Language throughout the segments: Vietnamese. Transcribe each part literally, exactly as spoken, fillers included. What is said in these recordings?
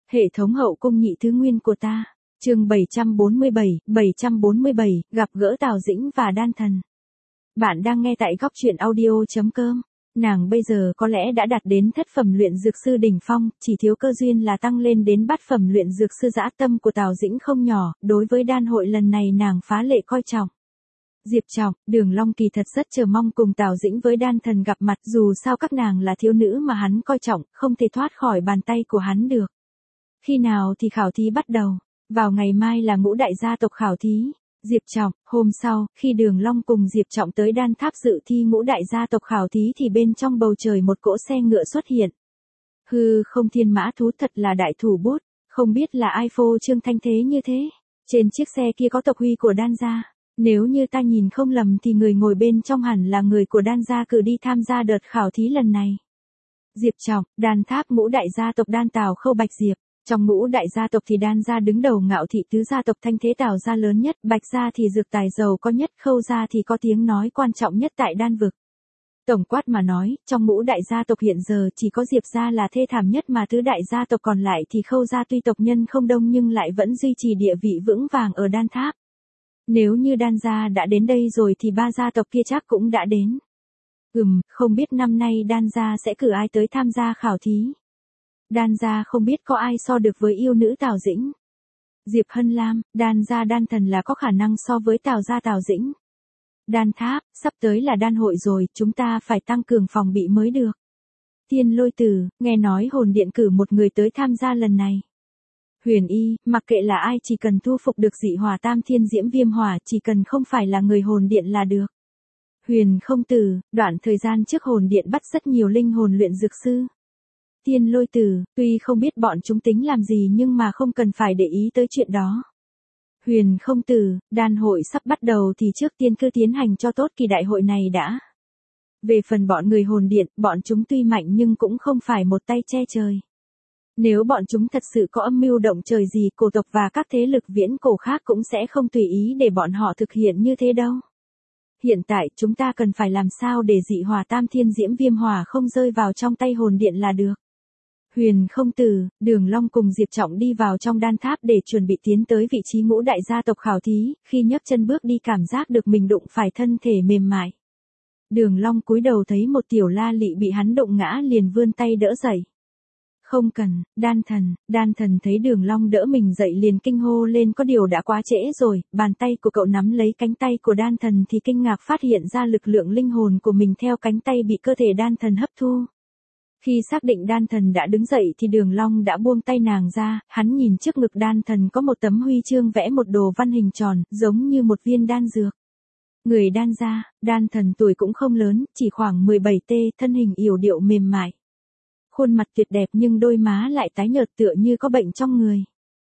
Hệ thống hậu cung nhị thứ nguyên của ta. Chương bảy trăm bốn mươi bảy, bảy trăm bốn mươi bảy, gặp gỡ Tào Dĩnh và Đan Thần. Bạn đang nghe tại góc truyện audio chấm com. Nàng bây giờ có lẽ đã đạt đến thất phẩm luyện dược sư đỉnh phong, chỉ thiếu cơ duyên là tăng lên đến bát phẩm luyện dược sư. Dã tâm của Tào Dĩnh không nhỏ, đối với đan hội lần này nàng phá lệ coi trọng. Diệp Trọng, Đường Long kỳ thật rất chờ mong cùng Tào Dĩnh với Đan Thần gặp mặt, dù sao các nàng là thiếu nữ mà hắn coi trọng, không thể thoát khỏi bàn tay của hắn được. Khi nào thì khảo thí bắt đầu? Vào ngày mai là ngũ đại gia tộc khảo thí. Diệp Trọng, hôm sau, khi Đường Long cùng Diệp Trọng tới Đan Tháp dự thi ngũ đại gia tộc khảo thí thì bên trong bầu trời một cỗ xe ngựa xuất hiện. Hư không thiên mã thú thật là đại thủ bút, không biết là ai phô trương thanh thế như thế. Trên chiếc xe kia có tộc huy của Đan gia. Nếu như ta nhìn không lầm thì người ngồi bên trong hẳn là người của Đan gia cử đi tham gia đợt khảo thí lần này. Diệp Trọng, Đan Tháp ngũ đại gia tộc Đan Tào Khâu Bạch Diệp. Trong ngũ đại gia tộc thì Đan gia đứng đầu, ngạo thị tứ gia tộc thanh thế Tào gia lớn nhất, Bạch gia thì dược tài giàu có nhất, Khâu gia thì có tiếng nói quan trọng nhất tại đan vực. Tổng quát mà nói, trong ngũ đại gia tộc hiện giờ chỉ có Diệp gia là thê thảm nhất, mà tứ đại gia tộc còn lại thì Khâu gia tuy tộc nhân không đông nhưng lại vẫn duy trì địa vị vững vàng ở Đan Tháp. Nếu như Đan gia đã đến đây rồi thì ba gia tộc kia chắc cũng đã đến. Ừm, không biết năm nay Đan gia sẽ cử ai tới tham gia khảo thí. Đan gia không biết có ai so được với yêu nữ Tào Dĩnh. Diệp Hân Lam, Đan gia Đan Thần là có khả năng so với Tào gia Tào Dĩnh. Đan Tháp, sắp tới là đan hội rồi, chúng ta phải tăng cường phòng bị mới được. Tiên Lôi Tử, nghe nói hồn điện cử một người tới tham gia lần này. Huyền Y, mặc kệ là ai chỉ cần thu phục được dị hỏa tam thiên diễm viêm hỏa, chỉ cần không phải là người hồn điện là được. Huyền Không Tử, đoạn thời gian trước hồn điện bắt rất nhiều linh hồn luyện dược sư. Tiên Lôi Tử, tuy không biết bọn chúng tính làm gì nhưng mà không cần phải để ý tới chuyện đó. Huyền Không Tử, đan hội sắp bắt đầu thì trước tiên cứ tiến hành cho tốt kỳ đại hội này đã. Về phần bọn người hồn điện, bọn chúng tuy mạnh nhưng cũng không phải một tay che trời. Nếu bọn chúng thật sự có âm mưu động trời gì, cổ tộc và các thế lực viễn cổ khác cũng sẽ không tùy ý để bọn họ thực hiện như thế đâu. Hiện tại chúng ta cần phải làm sao để dị hỏa tam thiên diễm viêm hỏa không rơi vào trong tay hồn điện là được. Huyền Không Tử, Đường Long cùng Diệp Trọng đi vào trong đan tháp để chuẩn bị tiến tới vị trí ngũ đại gia tộc khảo thí, khi nhấc chân bước đi cảm giác được mình đụng phải thân thể mềm mại. Đường Long cúi đầu thấy một tiểu la lị bị hắn đụng ngã liền vươn tay đỡ dậy. Không cần, Đan Thần, Đan Thần thấy Đường Long đỡ mình dậy liền kinh hô lên, có điều đã quá trễ rồi. Bàn tay của cậu nắm lấy cánh tay của Đan Thần thì kinh ngạc phát hiện ra lực lượng linh hồn của mình theo cánh tay bị cơ thể Đan Thần hấp thu. Khi xác định Đan Thần đã đứng dậy thì Đường Long đã buông tay nàng ra, hắn nhìn trước ngực Đan Thần có một tấm huy chương vẽ một đồ văn hình tròn, giống như một viên đan dược. Người Đan gia, Đan Thần tuổi cũng không lớn, chỉ khoảng mười bảy tuổi, thân hình yểu điệu mềm mại. Khuôn mặt tuyệt đẹp nhưng đôi má lại tái nhợt tựa như có bệnh trong người.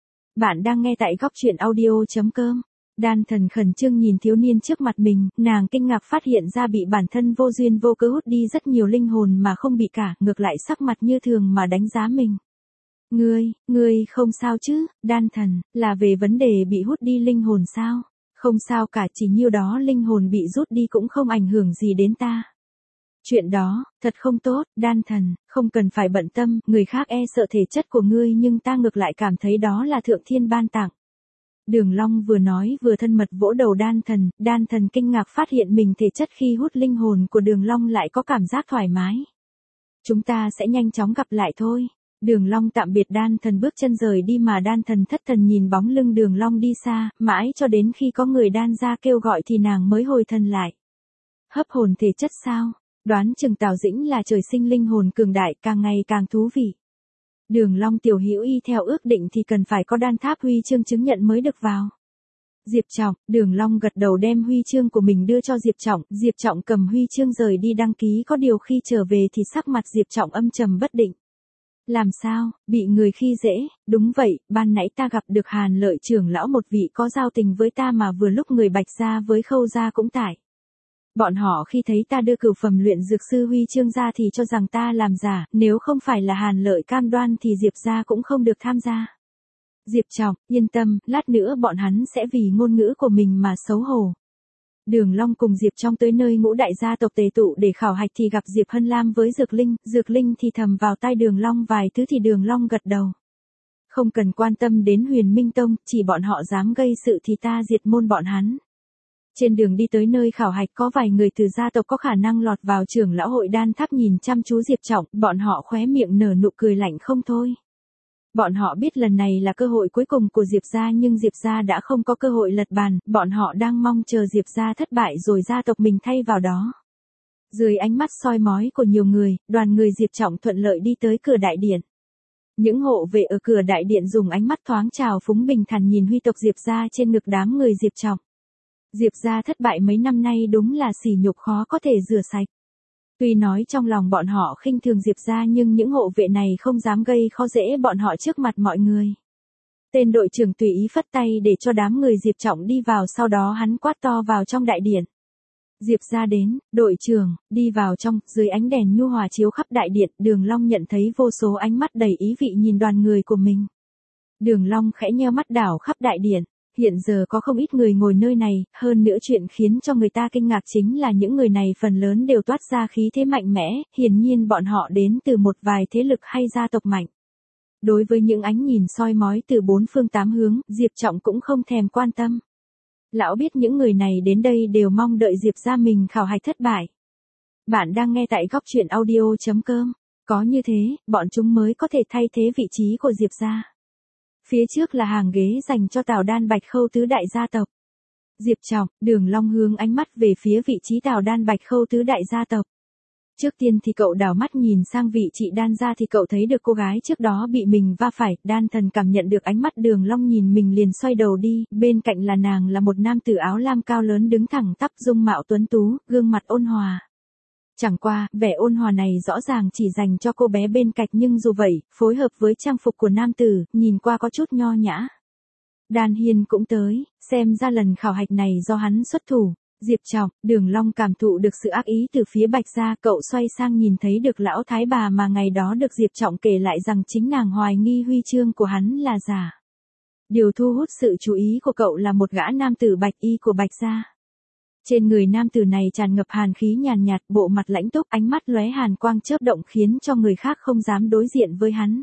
Bạn đang nghe tại góc truyện audio chấm com. Đan Thần khẩn trương nhìn thiếu niên trước mặt mình, nàng kinh ngạc phát hiện ra bị bản thân vô duyên vô cớ hút đi rất nhiều linh hồn mà không bị cả, ngược lại sắc mặt như thường mà đánh giá mình. Ngươi, ngươi không sao chứ? Đan Thần, là về vấn đề bị hút đi linh hồn sao? Không sao cả, chỉ nhiêu đó linh hồn bị rút đi cũng không ảnh hưởng gì đến ta. Chuyện đó, thật không tốt, Đan Thần, không cần phải bận tâm, người khác e sợ thể chất của ngươi nhưng ta ngược lại cảm thấy đó là thượng thiên ban tặng. Đường Long vừa nói vừa thân mật vỗ đầu Đan Thần, Đan Thần kinh ngạc phát hiện mình thể chất khi hút linh hồn của Đường Long lại có cảm giác thoải mái. Chúng ta sẽ nhanh chóng gặp lại thôi. Đường Long tạm biệt Đan Thần bước chân rời đi mà Đan Thần thất thần nhìn bóng lưng Đường Long đi xa, mãi cho đến khi có người Đan gia kêu gọi thì nàng mới hồi thần lại. Hấp hồn thể chất sao? Đoán chừng Tào Dĩnh là trời sinh linh hồn cường đại, càng ngày càng thú vị. Đường Long tiểu hữu y theo ước định thì cần phải có đan tháp huy chương chứng nhận mới được vào. Diệp Trọng, Đường Long gật đầu đem huy chương của mình đưa cho Diệp Trọng, Diệp Trọng cầm huy chương rời đi đăng ký, có điều khi trở về thì sắc mặt Diệp Trọng âm trầm bất định. Làm sao, bị người khi dễ? Đúng vậy, ban nãy ta gặp được Hàn Lợi trưởng lão, một vị có giao tình với ta mà vừa lúc người Bạch gia với Khâu gia cũng tại. Bọn họ khi thấy ta đưa cửu phẩm luyện dược sư huy chương ra thì cho rằng ta làm giả, nếu không phải là Hàn Lợi cam đoan thì Diệp gia cũng không được tham gia. Diệp Trọng, yên tâm, lát nữa bọn hắn sẽ vì ngôn ngữ của mình mà xấu hổ. Đường Long cùng Diệp Trong tới nơi ngũ đại gia tộc tề tụ để khảo hạch thì gặp Diệp Hân Lam với Dược Linh, Dược Linh thì thầm vào tai Đường Long vài thứ thì Đường Long gật đầu. Không cần quan tâm đến Huyền Minh Tông, chỉ bọn họ dám gây sự thì ta diệt môn bọn hắn. Trên đường đi tới nơi khảo hạch có vài người từ gia tộc có khả năng lọt vào trưởng lão hội đan tháp nhìn chăm chú Diệp Trọng, bọn họ khóe miệng nở nụ cười lạnh không thôi. Bọn họ biết lần này là cơ hội cuối cùng của Diệp gia nhưng Diệp gia đã không có cơ hội lật bàn, bọn họ đang mong chờ Diệp gia thất bại rồi gia tộc mình thay vào đó. Dưới ánh mắt soi mói của nhiều người, đoàn người Diệp Trọng thuận lợi đi tới cửa đại điện. Những hộ vệ ở cửa đại điện dùng ánh mắt thoáng trào phúng bình thản nhìn huy tộc Diệp gia trên ngực đám người Diệp Trọng. Diệp gia thất bại mấy năm nay đúng là sỉ nhục khó có thể rửa sạch. Tuy nói trong lòng bọn họ khinh thường Diệp gia nhưng những hộ vệ này không dám gây khó dễ bọn họ trước mặt mọi người. Tên đội trưởng tùy ý phất tay để cho đám người Diệp Trọng đi vào, sau đó hắn quát to vào trong đại điện. Diệp gia đến, đội trưởng, đi vào trong, dưới ánh đèn nhu hòa chiếu khắp đại điện, Đường Long nhận thấy vô số ánh mắt đầy ý vị nhìn đoàn người của mình. Đường Long khẽ nheo mắt đảo khắp đại điện. Hiện giờ có không ít người ngồi nơi này, hơn nữa chuyện khiến cho người ta kinh ngạc chính là những người này phần lớn đều toát ra khí thế mạnh mẽ, hiển nhiên bọn họ đến từ một vài thế lực hay gia tộc mạnh. Đối với những ánh nhìn soi mói từ bốn phương tám hướng, Diệp Trọng cũng không thèm quan tâm. Lão biết những người này đến đây đều mong đợi Diệp gia mình khảo hạch thất bại. Bạn đang nghe tại góc truyện audio chấm com. Có như thế, bọn chúng mới có thể thay thế vị trí của Diệp gia. Phía trước là hàng ghế dành cho Tào Đan Bạch Khâu tứ đại gia tộc. Diệp Trọng, Đường Long hướng ánh mắt về phía vị trí Tào Đan Bạch Khâu tứ đại gia tộc. Trước tiên thì cậu đảo mắt nhìn sang vị chị Đan gia thì cậu thấy được cô gái trước đó bị mình va phải, Đan Thần cảm nhận được ánh mắt Đường Long nhìn mình liền xoay đầu đi, bên cạnh là nàng là một nam tử áo lam cao lớn đứng thẳng tắp, dung mạo tuấn tú, gương mặt ôn hòa. Chẳng qua, vẻ ôn hòa này rõ ràng chỉ dành cho cô bé bên cạnh nhưng dù vậy, phối hợp với trang phục của nam tử, nhìn qua có chút nho nhã. Đan Hiên cũng tới, xem ra lần khảo hạch này do hắn xuất thủ. Diệp Trọng, Đường Long cảm thụ được sự ác ý từ phía Bạch gia, cậu xoay sang nhìn thấy được lão thái bà mà ngày đó được Diệp Trọng kể lại rằng chính nàng hoài nghi huy chương của hắn là giả. Điều thu hút sự chú ý của cậu là một gã nam tử bạch y của Bạch gia. Trên người nam tử này tràn ngập hàn khí nhàn nhạt, bộ mặt lãnh túc, ánh mắt lóe hàn quang chớp động khiến cho người khác không dám đối diện với hắn.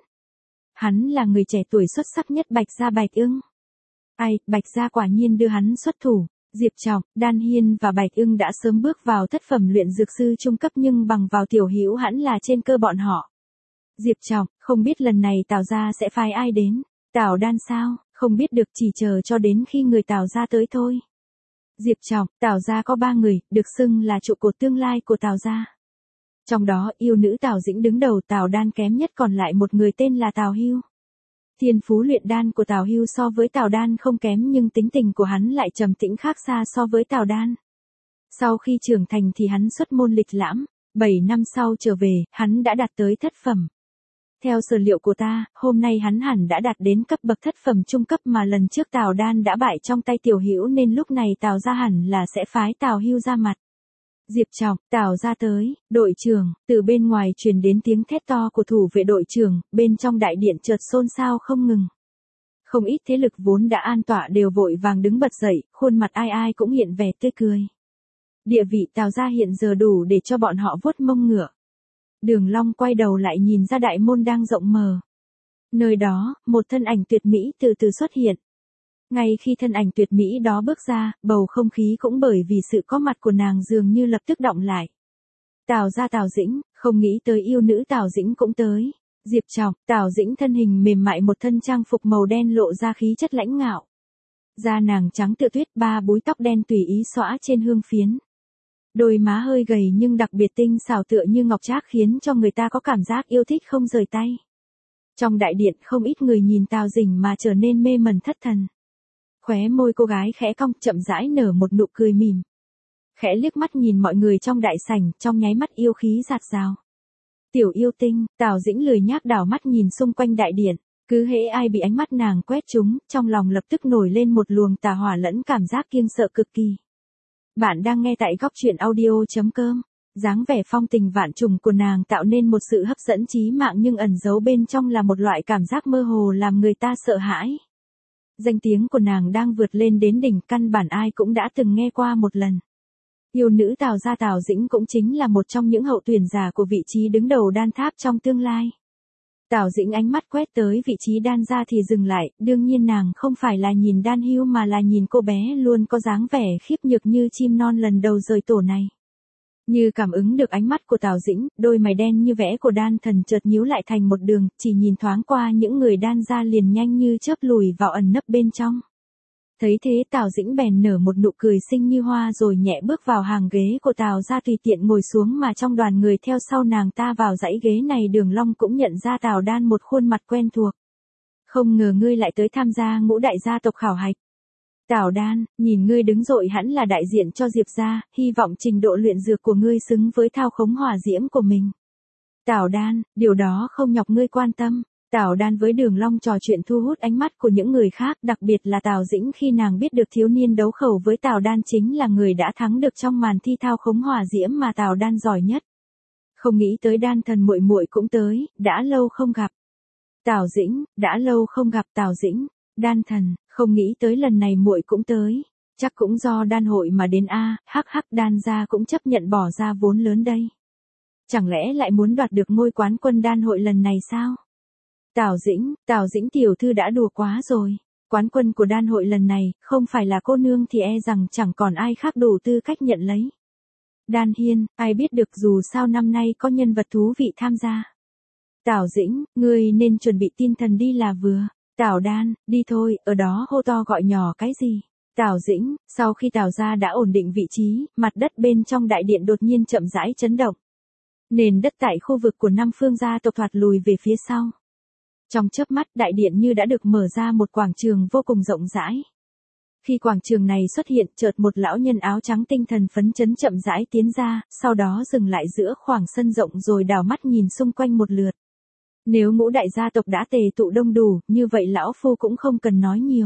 Hắn là người trẻ tuổi xuất sắc nhất Bạch gia Bạch Ưng. Ai, Bạch gia quả nhiên đưa hắn xuất thủ. Diệp Trọng, Đan Hiên và Bạch Ưng đã sớm bước vào thất phẩm luyện dược sư trung cấp nhưng bằng vào Tiểu Hữu hẳn là trên cơ bọn họ. Diệp Trọng, không biết lần này Tào gia sẽ phái ai đến? Tào Đan sao? Không biết được, chỉ chờ cho đến khi người Tào gia tới thôi. Diệp Trọng, Tào gia có ba người, được xưng là trụ cột tương lai của Tào gia. Trong đó, yêu nữ Tào Dĩnh đứng đầu, Tào Đan kém nhất, còn lại một người tên là Tào Hưu. Thiên phú luyện đan của Tào Hưu so với Tào Đan không kém nhưng tính tình của hắn lại trầm tĩnh khác xa so với Tào Đan. Sau khi trưởng thành thì hắn xuất môn lịch lãm, bảy năm sau trở về, hắn đã đạt tới thất phẩm. Theo sở liệu của ta, hôm nay hắn hẳn đã đạt đến cấp bậc thất phẩm trung cấp mà lần trước Tào Đan đã bại trong tay Tiểu Hữu nên lúc này Tào gia hẳn là sẽ phái Tào Hưu ra mặt. Diệp Trọng, Tào gia tới, đội trưởng, từ bên ngoài truyền đến tiếng thét to của thủ vệ đội trưởng, bên trong đại điện chợt xôn xao không ngừng. Không ít thế lực vốn đã an tọa đều vội vàng đứng bật dậy, khuôn mặt ai ai cũng hiện vẻ tươi cười. Địa vị Tào gia hiện giờ đủ để cho bọn họ vuốt mông ngựa. Đường Long quay đầu lại nhìn ra đại môn đang rộng mở. Nơi đó, một thân ảnh tuyệt mỹ từ từ xuất hiện. Ngay khi thân ảnh tuyệt mỹ đó bước ra, bầu không khí cũng bởi vì sự có mặt của nàng dường như lập tức động lại. Tào gia Tào Dĩnh, không nghĩ tới yêu nữ Tào Dĩnh cũng tới. Diệp Trọng, Tào Dĩnh thân hình mềm mại, một thân trang phục màu đen lộ ra khí chất lãnh ngạo. Da nàng trắng tựa tuyết, ba búi tóc đen tùy ý xõa trên hương phiến. Đôi má hơi gầy nhưng đặc biệt tinh xảo tựa như ngọc trác khiến cho người ta có cảm giác yêu thích không rời tay. Trong đại điện không ít người nhìn Tào Dĩnh mà trở nên mê mẩn thất thần. Khóe môi cô gái khẽ cong, chậm rãi nở một nụ cười mỉm. Khẽ liếc mắt nhìn mọi người trong đại sảnh, trong nháy mắt yêu khí dạt dào. Tiểu yêu tinh, Tào Dĩnh lười nhác đảo mắt nhìn xung quanh đại điện, cứ hễ ai bị ánh mắt nàng quét trúng, trong lòng lập tức nổi lên một luồng tà hỏa lẫn cảm giác kiêng sợ cực kỳ. Bạn đang nghe tại góc truyện audio chấm com. Dáng vẻ phong tình vạn trùng của nàng tạo nên một sự hấp dẫn chí mạng nhưng ẩn giấu bên trong là một loại cảm giác mơ hồ làm người ta sợ hãi. Danh tiếng của nàng đang vượt lên đến đỉnh, căn bản ai cũng đã từng nghe qua một lần. Yêu nữ Tào gia Tào Dĩnh cũng chính là một trong những hậu tuyển giả của vị trí đứng đầu đan tháp trong tương lai. Tào Dĩnh ánh mắt quét tới vị trí đan ra thì dừng lại, đương nhiên nàng không phải là nhìn đan hưu mà là nhìn cô bé luôn có dáng vẻ khiếp nhược như chim non lần đầu rời tổ này. Như cảm ứng được ánh mắt của Tào Dĩnh, đôi mày đen như vẽ của đan thần chợt nhíu lại thành một đường, chỉ nhìn thoáng qua những người đan ra liền nhanh như chớp lùi vào ẩn nấp bên trong. Thấy thế Tào Dĩnh bèn nở một nụ cười xinh như hoa rồi nhẹ bước vào hàng ghế của Tào ra tùy tiện ngồi xuống, mà trong đoàn người theo sau nàng ta vào dãy ghế này Đường Long cũng nhận ra Tào Đan một khuôn mặt quen thuộc. Không ngờ ngươi lại tới tham gia ngũ đại gia tộc khảo hạch. Tào Đan, nhìn ngươi đứng dội hẳn là đại diện cho Diệp gia, hy vọng trình độ luyện dược của ngươi xứng với thao khống hỏa diễm của mình. Tào Đan, điều đó không nhọc ngươi quan tâm. Tào Đan với Đường Long trò chuyện thu hút ánh mắt của những người khác, đặc biệt là Tào Dĩnh khi nàng biết được thiếu niên đấu khẩu với Tào Đan chính là người đã thắng được trong màn thi thao khống hỏa diễm mà Tào Đan giỏi nhất. Không nghĩ tới Đan thần muội muội cũng tới, đã lâu không gặp. Tào Dĩnh, đã lâu không gặp Tào Dĩnh. Đan thần, không nghĩ tới lần này muội cũng tới. Chắc cũng do đan hội mà đến a, hắc hắc, Đan gia cũng chấp nhận bỏ ra vốn lớn đây. Chẳng lẽ lại muốn đoạt được ngôi quán quân đan hội lần này sao? Tào Dĩnh, Tào Dĩnh tiểu thư đã đùa quá rồi. Quán quân của đan hội lần này, không phải là cô nương thì e rằng chẳng còn ai khác đủ tư cách nhận lấy. Đan Hiên, ai biết được, dù sao năm nay có nhân vật thú vị tham gia. Tào Dĩnh, ngươi nên chuẩn bị tinh thần đi là vừa. Tào Đan, đi thôi, ở đó hô to gọi nhỏ cái gì. Tào Dĩnh, sau khi Tào gia đã ổn định vị trí, mặt đất bên trong đại điện đột nhiên chậm rãi chấn động. Nền đất tại khu vực của năm phương gia tộc thoạt lùi về phía sau. Trong chớp mắt đại điện như đã được mở ra một quảng trường vô cùng rộng rãi. Khi quảng trường này xuất hiện chợt một lão nhân áo trắng tinh thần phấn chấn chậm rãi tiến ra, sau đó dừng lại giữa khoảng sân rộng rồi đảo mắt nhìn xung quanh một lượt. Nếu ngũ đại gia tộc đã tề tụ đông đủ, như vậy lão phu cũng không cần nói nhiều.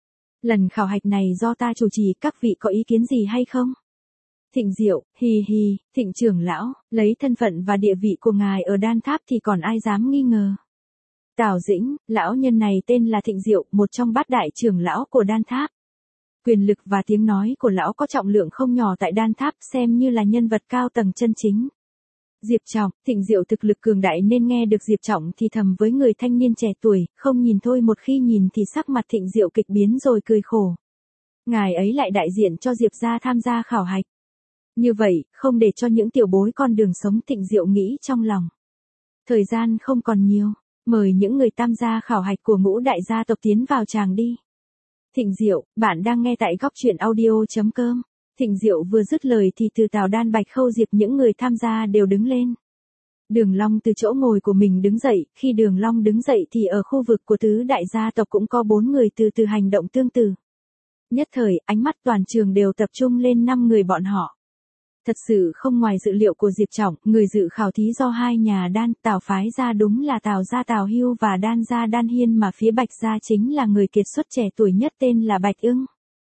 Lần khảo hạch này do ta chủ trì, các vị có ý kiến gì hay không? Thịnh Diệu, hì hì, Thịnh trưởng lão, lấy thân phận và địa vị của ngài ở đan tháp thì còn ai dám nghi ngờ. Tào Dĩnh, lão nhân này tên là Thịnh Diệu, một trong bát đại trưởng lão của đan tháp. Quyền lực và tiếng nói của lão có trọng lượng không nhỏ tại đan tháp, xem như là nhân vật cao tầng chân chính. Diệp Trọng, Thịnh Diệu thực lực cường đại nên nghe được Diệp Trọng thì thầm với người thanh niên trẻ tuổi, không nhìn thôi một khi nhìn thì sắc mặt Thịnh Diệu kịch biến rồi cười khổ. Ngài ấy lại đại diện cho Diệp gia tham gia khảo hạch. Như vậy, không để cho những tiểu bối con đường sống, Thịnh Diệu nghĩ trong lòng. Thời gian không còn nhiều, mời những người tham gia khảo hạch của ngũ đại gia tộc tiến vào tràng đi. Thịnh Diệu, bạn đang nghe tại góc truyện audio chấm com. Thịnh Diệu vừa dứt lời thì từ Tào Đan, Bạch Khâu, Diệp những người tham gia đều đứng lên. Đường Long từ chỗ ngồi của mình đứng dậy, khi Đường Long đứng dậy thì ở khu vực của tứ đại gia tộc cũng có bốn người từ từ hành động tương tự. Nhất thời, ánh mắt toàn trường đều tập trung lên năm người bọn họ. Thật sự không ngoài dự liệu của Diệp Trọng, người dự khảo thí do hai nhà đan, Tào phái ra đúng là Tào gia Tào Hưu và Đan gia Đan Hiên, mà phía Bạch gia chính là người kiệt xuất trẻ tuổi nhất tên là Bạch Ưng.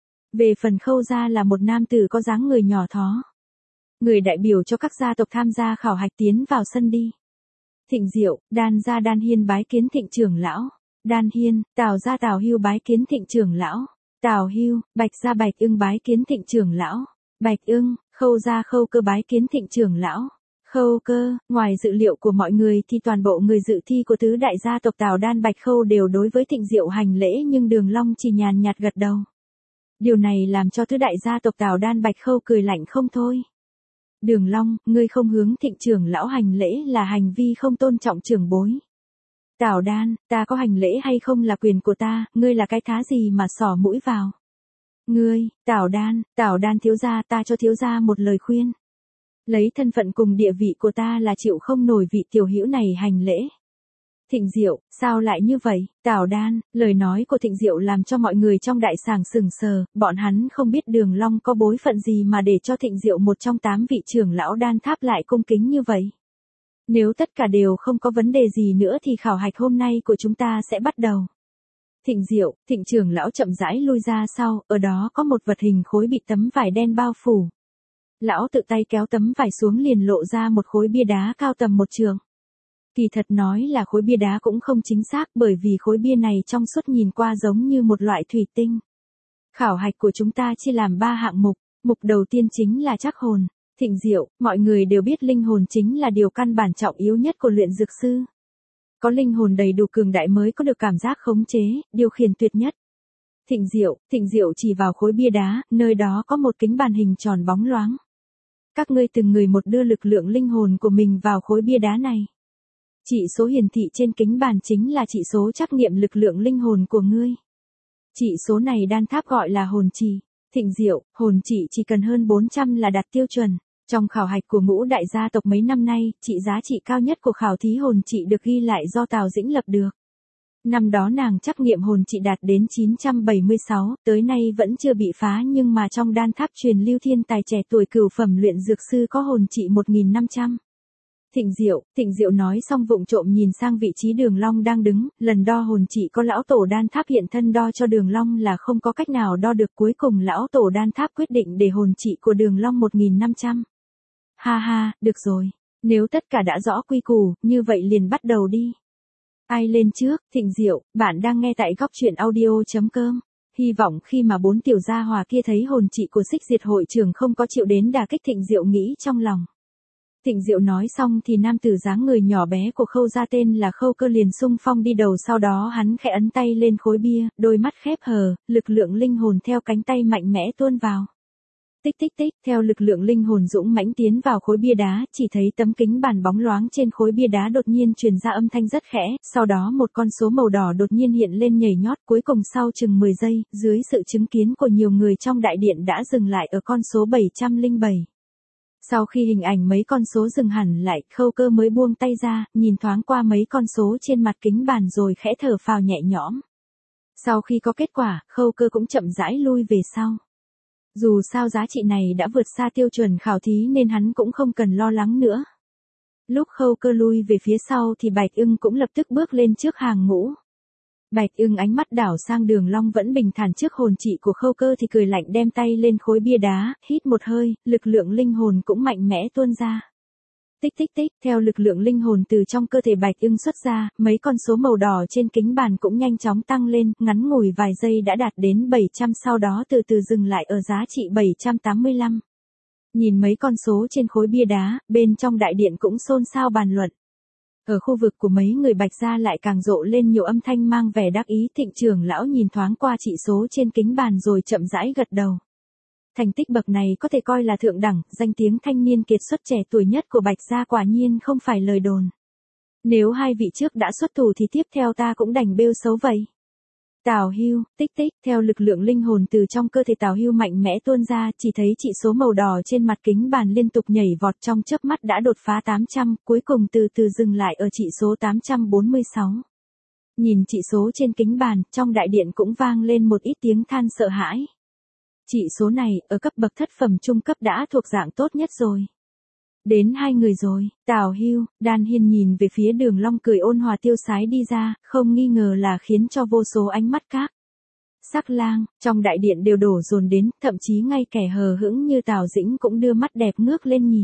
Về phần Khâu gia là một nam tử có dáng người nhỏ thó. Người đại biểu cho các gia tộc tham gia khảo hạch tiến vào sân đi. Thịnh Diệu, Đan gia Đan Hiên bái kiến Thịnh trưởng lão. Đan Hiên, Tào gia Tào Hưu bái kiến Thịnh trưởng lão. Tào Hưu, Bạch gia Bạch Ưng bái kiến Thịnh trưởng lão. Bạch Ưng, Khâu gia Khâu Cơ bái kiến Thịnh trưởng lão. Khâu Cơ, ngoài dự liệu của mọi người thì toàn bộ người dự thi của tứ đại gia tộc Tào Đan Bạch Khâu đều đối với Thịnh Diệu hành lễ, nhưng Đường Long chỉ nhàn nhạt gật đầu. Điều này làm cho tứ đại gia tộc Tào Đan Bạch Khâu cười lạnh không thôi. Đường Long, ngươi không hướng Thịnh trưởng lão hành lễ là hành vi không tôn trọng trưởng bối. Tào Đan, ta có hành lễ hay không là quyền của ta, ngươi là cái thá gì mà xỏ mũi vào. Ngươi, Tào Đan, Tào Đan thiếu gia, ta cho thiếu gia một lời khuyên. Lấy thân phận cùng địa vị của ta là chịu không nổi vị tiểu hữu này hành lễ. Thịnh Diệu, sao lại như vậy? Tào Đan, lời nói của Thịnh Diệu làm cho mọi người trong đại sảnh sững sờ, bọn hắn không biết Đường Long có bối phận gì mà để cho Thịnh Diệu một trong tám vị trưởng lão đan tháp lại cung kính như vậy. Nếu tất cả đều không có vấn đề gì nữa thì khảo hạch hôm nay của chúng ta sẽ bắt đầu. Thịnh Diệu, Thịnh trưởng lão chậm rãi lui ra sau, ở đó có một vật hình khối bị tấm vải đen bao phủ. Lão tự tay kéo tấm vải xuống liền lộ ra một khối bia đá cao tầm một trượng. Kỳ thật nói là khối bia đá cũng không chính xác, bởi vì khối bia này trong suốt nhìn qua giống như một loại thủy tinh. Khảo hạch của chúng ta chia làm ba hạng mục, mục đầu tiên chính là trắc hồn. Thịnh Diệu, mọi người đều biết linh hồn chính là điều căn bản trọng yếu nhất của luyện dược sư. Có linh hồn đầy đủ cường đại mới có được cảm giác khống chế, điều khiển tuyệt nhất. Thịnh Diệu, Thịnh Diệu chỉ vào khối bia đá, nơi đó có một kính bàn hình tròn bóng loáng. Các ngươi từng người một đưa lực lượng linh hồn của mình vào khối bia đá này. Chỉ số hiển thị trên kính bàn chính là chỉ số trắc nghiệm lực lượng linh hồn của ngươi. Chỉ số này đan tháp gọi là hồn trì. Thịnh Diệu, hồn trì chỉ cần hơn bốn trăm là đạt tiêu chuẩn. Trong khảo hạch của ngũ đại gia tộc mấy năm nay, trị giá trị cao nhất của khảo thí hồn trì được ghi lại do Tào Dĩnh lập được. Năm đó nàng trắc nghiệm hồn trì đạt đến chín trăm bảy mươi sáu, tới nay vẫn chưa bị phá, nhưng mà trong đan tháp truyền lưu thiên tài trẻ tuổi cửu phẩm luyện dược sư có hồn trì một nghìn năm trăm. Thịnh Diệu, Thịnh Diệu nói xong vụng trộm nhìn sang vị trí Đường Long đang đứng, lần đo hồn trì có lão tổ đan tháp hiện thân đo cho Đường Long là không có cách nào đo được, cuối cùng lão tổ đan tháp quyết định để hồn trì của Đường Long một nghìn năm trăm. Ha ha, được rồi, nếu tất cả đã rõ quy củ, như vậy liền bắt đầu đi. Ai lên trước? Thịnh Diệu, bạn đang nghe tại góc truyện audio chấm com. Hy vọng khi mà bốn tiểu gia hòa kia thấy hồn trì của Xích Diệt hội trưởng không có chịu đến đả kích, Thịnh Diệu nghĩ trong lòng. Thịnh Diệu nói xong thì nam tử dáng người nhỏ bé của Khâu gia tên là Khâu Cơ liền xung phong đi đầu, sau đó hắn khẽ ấn tay lên khối bia, đôi mắt khép hờ, lực lượng linh hồn theo cánh tay mạnh mẽ tuôn vào. Tích tích tích, theo lực lượng linh hồn dũng mãnh tiến vào khối bia đá, chỉ thấy tấm kính bàn bóng loáng trên khối bia đá đột nhiên truyền ra âm thanh rất khẽ, sau đó một con số màu đỏ đột nhiên hiện lên nhảy nhót, cuối cùng sau chừng mười giây, dưới sự chứng kiến của nhiều người trong đại điện đã dừng lại ở con số bảy trăm lẻ bảy. Sau khi hình ảnh mấy con số dừng hẳn lại, Khâu Cơ mới buông tay ra, nhìn thoáng qua mấy con số trên mặt kính bàn rồi khẽ thở phào nhẹ nhõm. Sau khi có kết quả, Khâu Cơ cũng chậm rãi lui về sau. Dù sao giá trị này đã vượt xa tiêu chuẩn khảo thí nên hắn cũng không cần lo lắng nữa. Lúc Khâu Cơ lui về phía sau thì Bạch Ưng cũng lập tức bước lên trước hàng ngũ. Bạch Ưng ánh mắt đảo sang Đường Long vẫn bình thản trước hồn trì của Khâu Cơ thì cười lạnh đem tay lên khối bia đá, hít một hơi, lực lượng linh hồn cũng mạnh mẽ tuôn ra. Tích tích tích, theo lực lượng linh hồn từ trong cơ thể Bạch Ưng xuất ra, mấy con số màu đỏ trên kính bàn cũng nhanh chóng tăng lên, ngắn ngủi vài giây đã đạt đến bảy trăm, sau đó từ từ dừng lại ở giá trị bảy trăm tám mươi lăm. Nhìn mấy con số trên khối bia đá, bên trong đại điện cũng xôn xao bàn luận. Ở khu vực của mấy người Bạch gia lại càng rộ lên nhiều âm thanh mang vẻ đắc ý. Thịnh trưởng lão nhìn thoáng qua chỉ số trên kính bàn rồi chậm rãi gật đầu. Thành tích bậc này có thể coi là thượng đẳng, danh tiếng thanh niên kiệt xuất trẻ tuổi nhất của Bạch gia quả nhiên không phải lời đồn. Nếu hai vị trước đã xuất thủ thì tiếp theo ta cũng đành bêu xấu vậy. Tào Hưu, tích tích, theo lực lượng linh hồn từ trong cơ thể Tào Hưu mạnh mẽ tuôn ra, chỉ thấy chỉ số màu đỏ trên mặt kính bàn liên tục nhảy vọt, trong chớp mắt đã đột phá tám trăm, cuối cùng từ từ dừng lại ở chỉ số tám trăm bốn mươi sáu. Nhìn chỉ số trên kính bàn, trong đại điện cũng vang lên một ít tiếng than sợ hãi. Chỉ số này, ở cấp bậc thất phẩm trung cấp đã thuộc dạng tốt nhất rồi. Đến hai người rồi, Tào Hưu, Đan Hiên nhìn về phía Đường Long cười ôn hòa tiêu sái đi ra, không nghi ngờ là khiến cho vô số ánh mắt các sắc lang trong đại điện đều đổ dồn đến, thậm chí ngay kẻ hờ hững như Tào Dĩnh cũng đưa mắt đẹp ngước lên nhìn.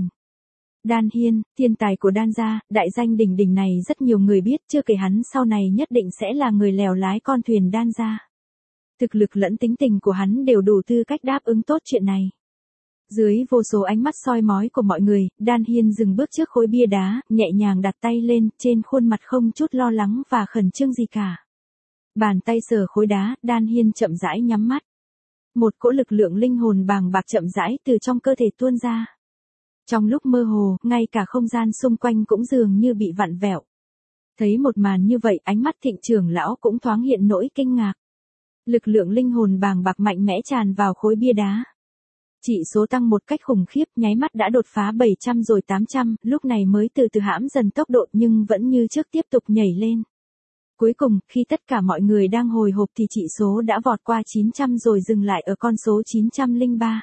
Đan Hiên, thiên tài của Đan gia, đại danh đỉnh đỉnh này rất nhiều người biết, chưa kể hắn sau này nhất định sẽ là người lèo lái con thuyền Đan gia. Thực lực lẫn tính tình của hắn đều đủ tư cách đáp ứng tốt chuyện này. Dưới vô số ánh mắt soi mói của mọi người, Đan Hiên dừng bước trước khối bia đá, nhẹ nhàng đặt tay lên, trên khuôn mặt không chút lo lắng và khẩn trương gì cả. Bàn tay sờ khối đá, Đan Hiên chậm rãi nhắm mắt. Một cỗ lực lượng linh hồn bàng bạc chậm rãi từ trong cơ thể tuôn ra. Trong lúc mơ hồ, ngay cả không gian xung quanh cũng dường như bị vặn vẹo. Thấy một màn như vậy, ánh mắt Thịnh trưởng lão cũng thoáng hiện nỗi kinh ngạc. Lực lượng linh hồn bàng bạc mạnh mẽ tràn vào khối bia đá. Chỉ số tăng một cách khủng khiếp, nháy mắt đã đột phá bảy trăm rồi tám trăm, lúc này mới từ từ hãm dần tốc độ nhưng vẫn như trước tiếp tục nhảy lên. Cuối cùng, khi tất cả mọi người đang hồi hộp thì chỉ số đã vọt qua chín trăm rồi dừng lại ở con số chín trăm lẻ ba.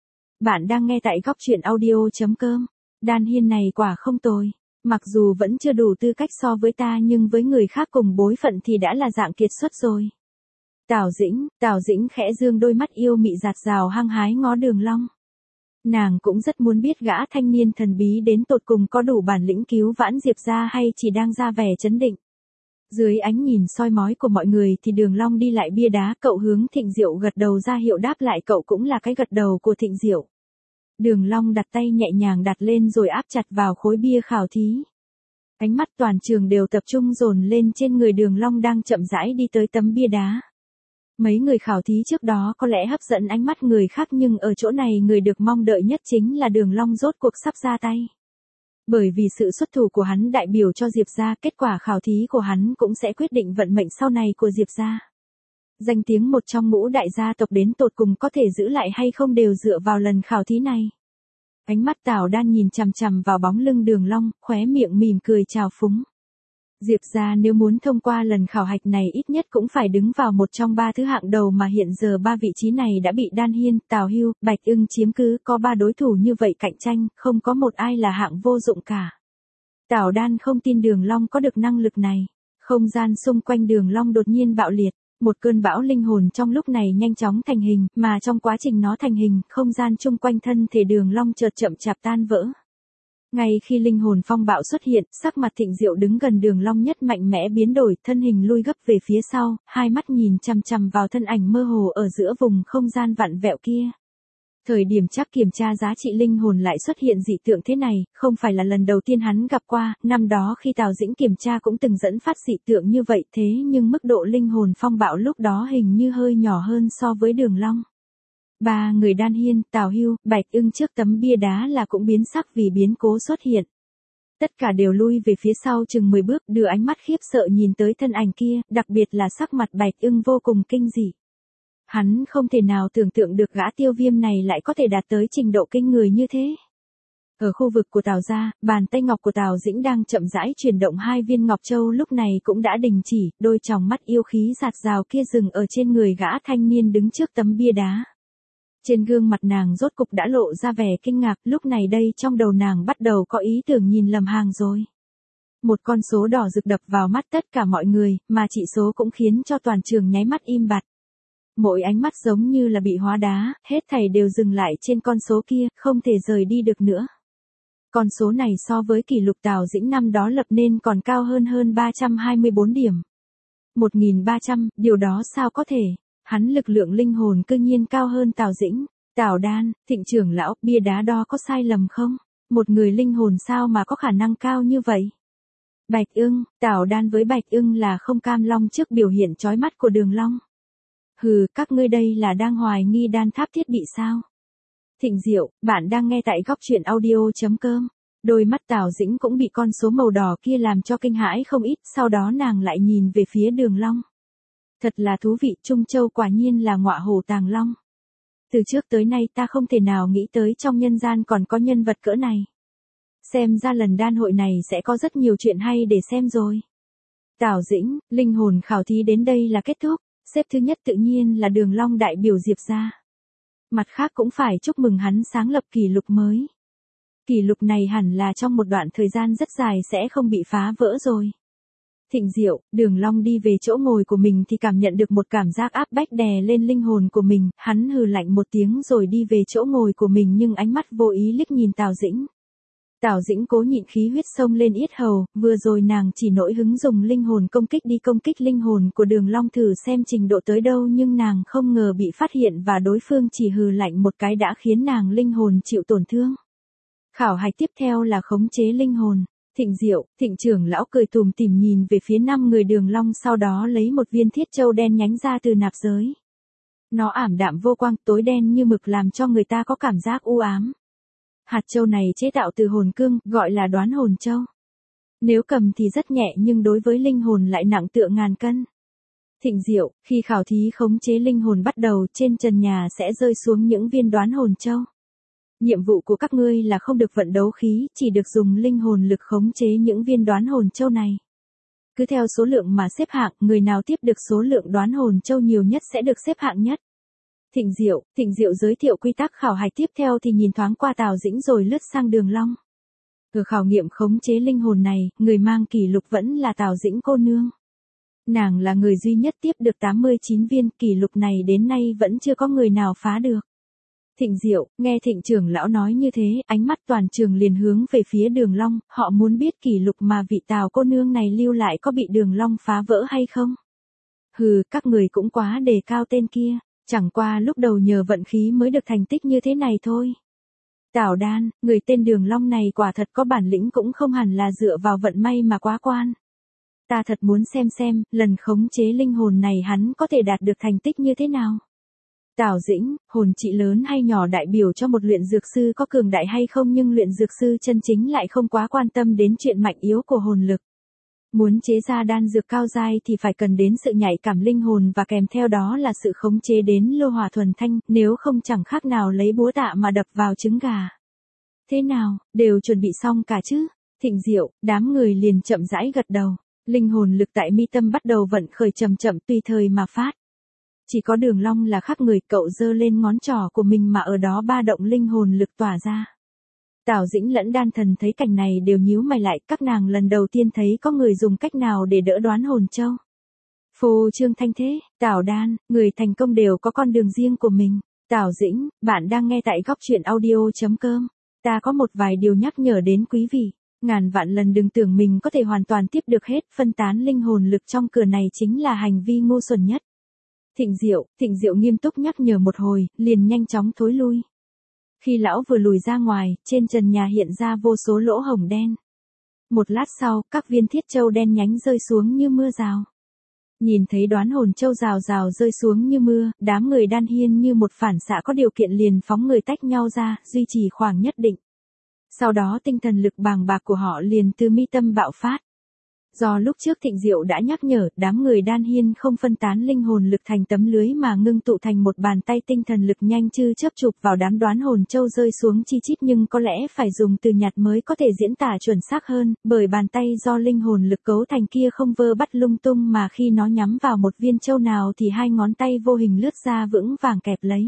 Bạn đang nghe tại góc truyện audio chấm com. Đan Hiên này quả không tồi. Mặc dù vẫn chưa đủ tư cách so với ta nhưng với người khác cùng bối phận thì đã là dạng kiệt xuất rồi. Tào Dĩnh, Tào Dĩnh khẽ dương đôi mắt yêu mị dạt dào hăng hái ngó Đường Long. Nàng cũng rất muốn biết gã thanh niên thần bí đến tột cùng có đủ bản lĩnh cứu vãn Diệp gia hay chỉ đang ra vẻ trấn định. Dưới ánh nhìn soi mói của mọi người thì Đường Long đi lại bia đá, cậu hướng Thịnh Diệu gật đầu ra hiệu đáp lại, cậu cũng là cái gật đầu của Thịnh Diệu. Đường Long đặt tay nhẹ nhàng đặt lên rồi áp chặt vào khối bia khảo thí. Ánh mắt toàn trường đều tập trung dồn lên trên người Đường Long đang chậm rãi đi tới tấm bia đá. Mấy người khảo thí trước đó có lẽ hấp dẫn ánh mắt người khác nhưng ở chỗ này người được mong đợi nhất chính là Đường Long rốt cuộc sắp ra tay. Bởi vì sự xuất thủ của hắn đại biểu cho Diệp gia, kết quả khảo thí của hắn cũng sẽ quyết định vận mệnh sau này của Diệp gia. Danh tiếng một trong ngũ đại gia tộc đến tột cùng có thể giữ lại hay không đều dựa vào lần khảo thí này. Ánh mắt Tào Đan nhìn chằm chằm vào bóng lưng Đường Long, khóe miệng mỉm cười trào phúng. Diệp gia nếu muốn thông qua lần khảo hạch này ít nhất cũng phải đứng vào một trong ba thứ hạng đầu mà hiện giờ ba vị trí này đã bị Đan Hiên, Tào Hưu, Bạch Ưng chiếm cứ, có ba đối thủ như vậy cạnh tranh, không có một ai là hạng vô dụng cả. Tào Đan không tin Đường Long có được năng lực này. Không gian xung quanh Đường Long đột nhiên bạo liệt, một cơn bão linh hồn trong lúc này nhanh chóng thành hình, mà trong quá trình nó thành hình, không gian chung quanh thân thể Đường Long chợt chậm chạp tan vỡ. Ngay khi linh hồn phong bạo xuất hiện, sắc mặt Thịnh Diệu đứng gần Đường Long nhất mạnh mẽ biến đổi, thân hình lui gấp về phía sau, hai mắt nhìn chằm chằm vào thân ảnh mơ hồ ở giữa vùng không gian vặn vẹo kia. Thời điểm chắc kiểm tra giá trị linh hồn lại xuất hiện dị tượng thế này, không phải là lần đầu tiên hắn gặp qua, năm đó khi Tào Dĩnh kiểm tra cũng từng dẫn phát dị tượng như vậy, thế nhưng mức độ linh hồn phong bạo lúc đó hình như hơi nhỏ hơn so với Đường Long. Ba người Đan Hiên, Tào Hưu, Bạch Ưng trước tấm bia đá là cũng biến sắc vì biến cố xuất hiện. Tất cả đều lui về phía sau chừng mười bước, đưa ánh mắt khiếp sợ nhìn tới thân ảnh kia, đặc biệt là sắc mặt Bạch Ưng vô cùng kinh dị. Hắn không thể nào tưởng tượng được gã Tiêu Viêm này lại có thể đạt tới trình độ kinh người như thế. Ở khu vực của Tào gia, bàn tay ngọc của Tào Dĩnh đang chậm rãi chuyển động, hai viên ngọc châu lúc này cũng đã đình chỉ, đôi tròng mắt yêu khí rạt rào kia dừng ở trên người gã thanh niên đứng trước tấm bia đá. Trên gương mặt nàng rốt cục đã lộ ra vẻ kinh ngạc, lúc này đây trong đầu nàng bắt đầu có ý tưởng nhìn lầm hàng rồi. Một con số đỏ rực đập vào mắt tất cả mọi người, mà chỉ số cũng khiến cho toàn trường nháy mắt im bặt. Mỗi ánh mắt giống như là bị hóa đá, hết thảy đều dừng lại trên con số kia, không thể rời đi được nữa. Con số này so với kỷ lục Tào Dĩnh năm đó lập nên còn cao hơn hơn ba trăm hai mươi bốn điểm. một nghìn ba trăm, điều đó sao có thể? Hắn lực lượng linh hồn cư nhiên cao hơn Tào Dĩnh. Tào Đan, Thịnh trưởng lão, bia đá đo có sai lầm không? Một người linh hồn sao mà có khả năng cao như vậy? Bạch Ưng, Tào Đan với Bạch Ưng là không cam long trước biểu hiện chói mắt của Đường Long. Hừ, các ngươi đây là đang hoài nghi đan tháp thiết bị sao? Thịnh Diệu, bạn đang nghe tại góc truyện audio chấm com. Đôi mắt Tào Dĩnh cũng bị con số màu đỏ kia làm cho kinh hãi không ít, sau đó nàng lại nhìn về phía Đường Long. Thật là thú vị, Trung Châu quả nhiên là ngọa hổ tàng long. Từ trước tới nay ta không thể nào nghĩ tới trong nhân gian còn có nhân vật cỡ này. Xem ra lần đan hội này sẽ có rất nhiều chuyện hay để xem rồi. Tào Dĩnh, linh hồn khảo thí đến đây là kết thúc, xếp thứ nhất tự nhiên là Đường Long đại biểu Diệp gia. Mặt khác cũng phải chúc mừng hắn sáng lập kỷ lục mới. Kỷ lục này hẳn là trong một đoạn thời gian rất dài sẽ không bị phá vỡ rồi. Thịnh Diệu, Đường Long đi về chỗ ngồi của mình thì cảm nhận được một cảm giác áp bách đè lên linh hồn của mình, hắn hừ lạnh một tiếng rồi đi về chỗ ngồi của mình nhưng ánh mắt vô ý liếc nhìn Tào Dĩnh. Tào Dĩnh cố nhịn khí huyết xông lên yết hầu, vừa rồi nàng chỉ nổi hứng dùng linh hồn công kích đi công kích linh hồn của Đường Long thử xem trình độ tới đâu nhưng nàng không ngờ bị phát hiện và đối phương chỉ hừ lạnh một cái đã khiến nàng linh hồn chịu tổn thương. Khảo hạch tiếp theo là khống chế linh hồn. Thịnh Diệu, Thịnh trưởng lão cười tủm tỉm nhìn về phía năm người Đường Long sau đó lấy một viên thiết châu đen nhánh ra từ nạp giới. Nó ảm đạm vô quang, tối đen như mực làm cho người ta có cảm giác u ám. Hạt châu này chế tạo từ hồn cương, gọi là đoán hồn châu. Nếu cầm thì rất nhẹ nhưng đối với linh hồn lại nặng tựa ngàn cân. Thịnh Diệu, khi khảo thí khống chế linh hồn bắt đầu, trên trần nhà sẽ rơi xuống những viên đoán hồn châu. Nhiệm vụ của các ngươi là không được vận đấu khí, chỉ được dùng linh hồn lực khống chế những viên đoán hồn châu này. Cứ theo số lượng mà xếp hạng, người nào tiếp được số lượng đoán hồn châu nhiều nhất sẽ được xếp hạng nhất. Thịnh Diệu, Thịnh Diệu giới thiệu quy tắc khảo hạch tiếp theo thì nhìn thoáng qua Tào Dĩnh rồi lướt sang Đường Long. Ở khảo nghiệm khống chế linh hồn này, người mang kỷ lục vẫn là Tào Dĩnh cô nương. Nàng là người duy nhất tiếp được tám mươi chín viên, kỷ lục này đến nay vẫn chưa có người nào phá được. Thịnh Diệu, nghe Thịnh trưởng lão nói như thế, ánh mắt toàn trường liền hướng về phía Đường Long, họ muốn biết kỷ lục mà vị Tào cô nương này lưu lại có bị Đường Long phá vỡ hay không. Hừ, các người cũng quá đề cao tên kia, chẳng qua lúc đầu nhờ vận khí mới được thành tích như thế này thôi. Tào Đan, người tên Đường Long này quả thật có bản lĩnh cũng không hẳn là dựa vào vận may mà quá quan. Ta thật muốn xem xem, lần khống chế linh hồn này hắn có thể đạt được thành tích như thế nào. Tào Dĩnh, hồn trị lớn hay nhỏ đại biểu cho một luyện dược sư có cường đại hay không, nhưng luyện dược sư chân chính lại không quá quan tâm đến chuyện mạnh yếu của hồn lực. Muốn chế ra đan dược cao giai thì phải cần đến sự nhạy cảm linh hồn và kèm theo đó là sự khống chế đến lô hỏa thuần thanh, nếu không chẳng khác nào lấy búa tạ mà đập vào trứng gà. Thế nào, đều chuẩn bị xong cả chứ? Thịnh Diệu, đám người liền chậm rãi gật đầu. Linh hồn lực tại mi tâm bắt đầu vận khởi chậm chậm tùy thời mà phát. Chỉ có Đường Long là khác người, cậu giơ lên ngón trỏ của mình mà ở đó ba động linh hồn lực tỏa ra. Tào Dĩnh lẫn Đan Thần thấy cảnh này đều nhíu mày lại, các nàng lần đầu tiên thấy có người dùng cách nào để đỡ đoán hồn châu. Phô trương thanh thế, Tào Đan, người thành công đều có con đường riêng của mình. Tào Dĩnh, bạn đang nghe tại góc truyện audio chấm com. Ta có một vài điều nhắc nhở đến quý vị. Ngàn vạn lần đừng tưởng mình có thể hoàn toàn tiếp được hết, phân tán linh hồn lực trong cửa này chính là hành vi ngu xuẩn nhất. Thịnh Diệu, Thịnh Diệu nghiêm túc nhắc nhở một hồi, liền nhanh chóng thối lui. Khi lão vừa lùi ra ngoài, trên trần nhà hiện ra vô số lỗ hổng đen. Một lát sau, các viên thiết châu đen nhánh rơi xuống như mưa rào. Nhìn thấy đoán hồn châu rào rào rơi xuống như mưa, đám người Đan Hiên như một phản xạ có điều kiện liền phóng người tách nhau ra, duy trì khoảng nhất định. Sau đó tinh thần lực bàng bạc của họ liền từ mi tâm bạo phát. Do lúc trước Thịnh Diệu đã nhắc nhở, đám người Đan Hiên không phân tán linh hồn lực thành tấm lưới mà ngưng tụ thành một bàn tay tinh thần lực nhanh chư chớp chụp vào đám đoán hồn châu rơi xuống chi chít, nhưng có lẽ phải dùng từ nhạt mới có thể diễn tả chuẩn xác hơn, bởi bàn tay do linh hồn lực cấu thành kia không vơ bắt lung tung mà khi nó nhắm vào một viên châu nào thì hai ngón tay vô hình lướt ra vững vàng kẹp lấy.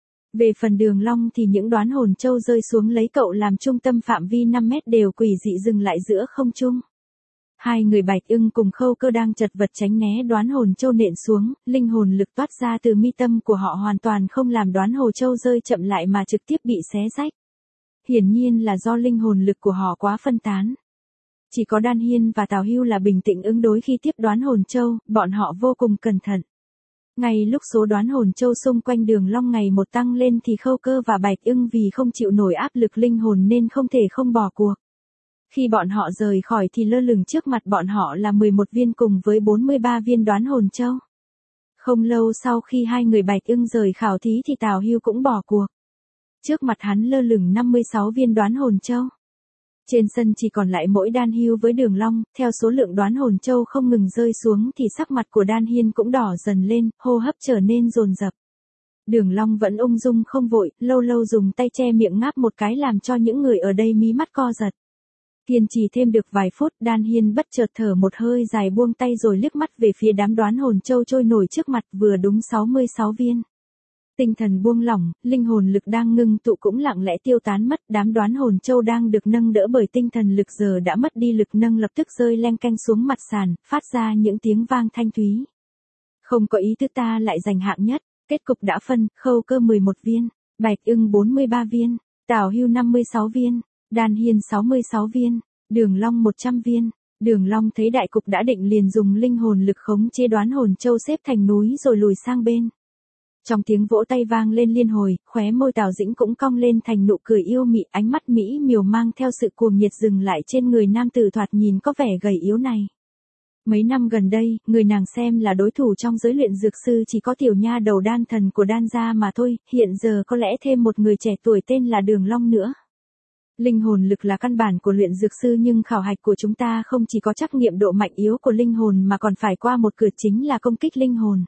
Về phần Đường Long thì những đoán hồn châu rơi xuống lấy cậu làm trung tâm phạm vi năm mét đều quỷ dị dừng lại giữa không trung. Hai người Bạch Ưng cùng Khâu Cơ đang chật vật tránh né đoán hồn châu nện xuống, linh hồn lực toát ra từ mi tâm của họ hoàn toàn không làm đoán hồn châu rơi chậm lại mà trực tiếp bị xé rách. Hiển nhiên là do linh hồn lực của họ quá phân tán. Chỉ có Đan Hiên và Tào Hưu là bình tĩnh ứng đối khi tiếp đoán hồn châu, bọn họ vô cùng cẩn thận. Ngay lúc số đoán hồn châu xung quanh Đường Long ngày một tăng lên thì Khâu Cơ và Bạch Ưng vì không chịu nổi áp lực linh hồn nên không thể không bỏ cuộc. Khi bọn họ rời khỏi thì lơ lửng trước mặt bọn họ là mười một viên cùng với bốn mươi ba viên đoán hồn châu. Không lâu sau khi hai người Bạch Ưng rời khảo thí thì Tào Hưu cũng bỏ cuộc. Trước mặt hắn lơ lửng năm mươi sáu viên đoán hồn châu. Trên sân chỉ còn lại mỗi Đan Hưu với Đường Long, theo số lượng đoán hồn châu không ngừng rơi xuống thì sắc mặt của Đan Hiên cũng đỏ dần lên, hô hấp trở nên dồn dập. Đường Long vẫn ung dung không vội, lâu lâu dùng tay che miệng ngáp một cái làm cho những người ở đây mí mắt co giật. Kiên trì thêm được vài phút, Đan Hiên bất chợt thở một hơi dài buông tay rồi liếc mắt về phía đám đoán hồn châu trôi nổi trước mặt, vừa đúng sáu mươi sáu viên. Tinh thần buông lỏng, linh hồn lực đang ngưng tụ cũng lặng lẽ tiêu tán mất, đám đoán hồn châu đang được nâng đỡ bởi tinh thần lực giờ đã mất đi lực nâng lập tức rơi leng keng xuống mặt sàn, phát ra những tiếng vang thanh thúy. Không có ý tứ, ta lại giành hạng nhất, kết cục đã phân, Khâu Cơ mười một viên, Bạch Ưng bốn mươi ba viên, Tào Hưu năm mươi sáu viên. Đan Hiên sáu mươi sáu viên, Đường Long một trăm viên. Đường Long thấy đại cục đã định liền dùng linh hồn lực khống chế đoán hồn châu xếp thành núi rồi lùi sang bên. Trong tiếng vỗ tay vang lên liên hồi, khóe môi Tào Dĩnh cũng cong lên thành nụ cười yêu mị, ánh mắt mỹ miều mang theo sự cuồng nhiệt dừng lại trên người nam tử thoạt nhìn có vẻ gầy yếu này. Mấy năm gần đây, người nàng xem là đối thủ trong giới luyện dược sư chỉ có tiểu nha đầu Đan Thần của Đan gia mà thôi, hiện giờ có lẽ thêm một người trẻ tuổi tên là Đường Long nữa. Linh hồn lực là căn bản của luyện dược sư nhưng khảo hạch của chúng ta không chỉ có trắc nghiệm độ mạnh yếu của linh hồn mà còn phải qua một cửa chính là công kích linh hồn.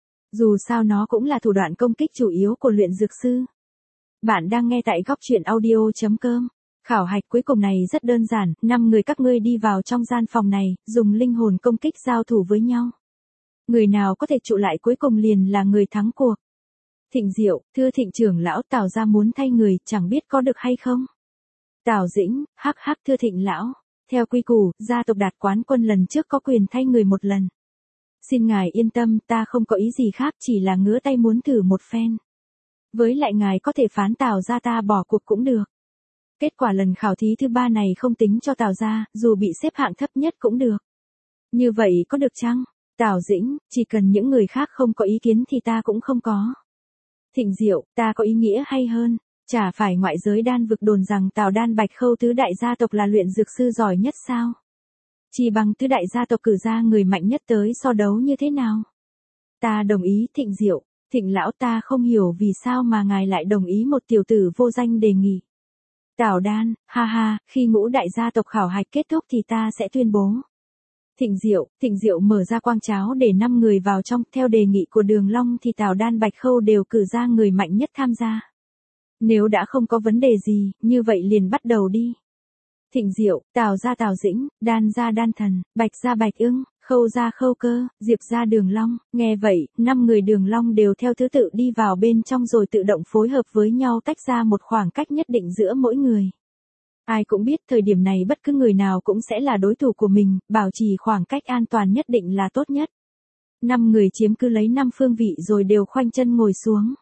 Dù sao nó cũng là thủ đoạn công kích chủ yếu của luyện dược sư. Bạn đang nghe tại góc truyện audio chấm com. Khảo hạch cuối cùng này rất đơn giản, năm người các ngươi đi vào trong gian phòng này, dùng linh hồn công kích giao thủ với nhau. Người nào có thể trụ lại cuối cùng liền là người thắng cuộc. Thịnh Diệu, thưa Thịnh trưởng lão, Tào gia muốn thay người, chẳng biết có được hay không? Tào Dĩnh, hắc hắc, thưa Thịnh lão, theo quy củ, gia tộc Đạt quán quân lần trước có quyền thay người một lần. Xin ngài yên tâm, ta không có ý gì khác, chỉ là ngứa tay muốn thử một phen. Với lại ngài có thể phán Tào gia ta bỏ cuộc cũng được. Kết quả lần khảo thí thứ ba này không tính cho Tào gia, dù bị xếp hạng thấp nhất cũng được. Như vậy có được chăng? Tào Dĩnh, chỉ cần những người khác không có ý kiến thì ta cũng không có. Thịnh Diệu, ta có ý nghĩa hay hơn. Chả phải ngoại giới đan vực đồn rằng Tào Đan Bạch Khâu tứ đại gia tộc là luyện dược sư giỏi nhất sao? Chỉ bằng tứ đại gia tộc cử ra người mạnh nhất tới so đấu như thế nào? Ta đồng ý Thịnh Diệu, Thịnh lão ta không hiểu vì sao mà ngài lại đồng ý một tiểu tử vô danh đề nghị. Tào Đan, ha ha, khi ngũ đại gia tộc khảo hạch kết thúc thì ta sẽ tuyên bố. Thịnh Diệu, Thịnh Diệu mở ra quang cháo để năm người vào trong, theo đề nghị của Đường Long thì Tào Đan Bạch Khâu đều cử ra người mạnh nhất tham gia. Nếu đã không có vấn đề gì, như vậy liền bắt đầu đi. Thịnh Diệu, Tào gia Tào Dĩnh, Đan gia Đan Thần, Bạch gia Bạch Ưng, Khâu gia Khâu Cơ, Diệp gia Đường Long. Nghe vậy, năm người Đường Long đều theo thứ tự đi vào bên trong rồi tự động phối hợp với nhau tách ra một khoảng cách nhất định giữa mỗi người. Ai cũng biết thời điểm này bất cứ người nào cũng sẽ là đối thủ của mình, bảo trì khoảng cách an toàn nhất định là tốt nhất. Năm người chiếm cứ lấy năm phương vị rồi đều khoanh chân ngồi xuống.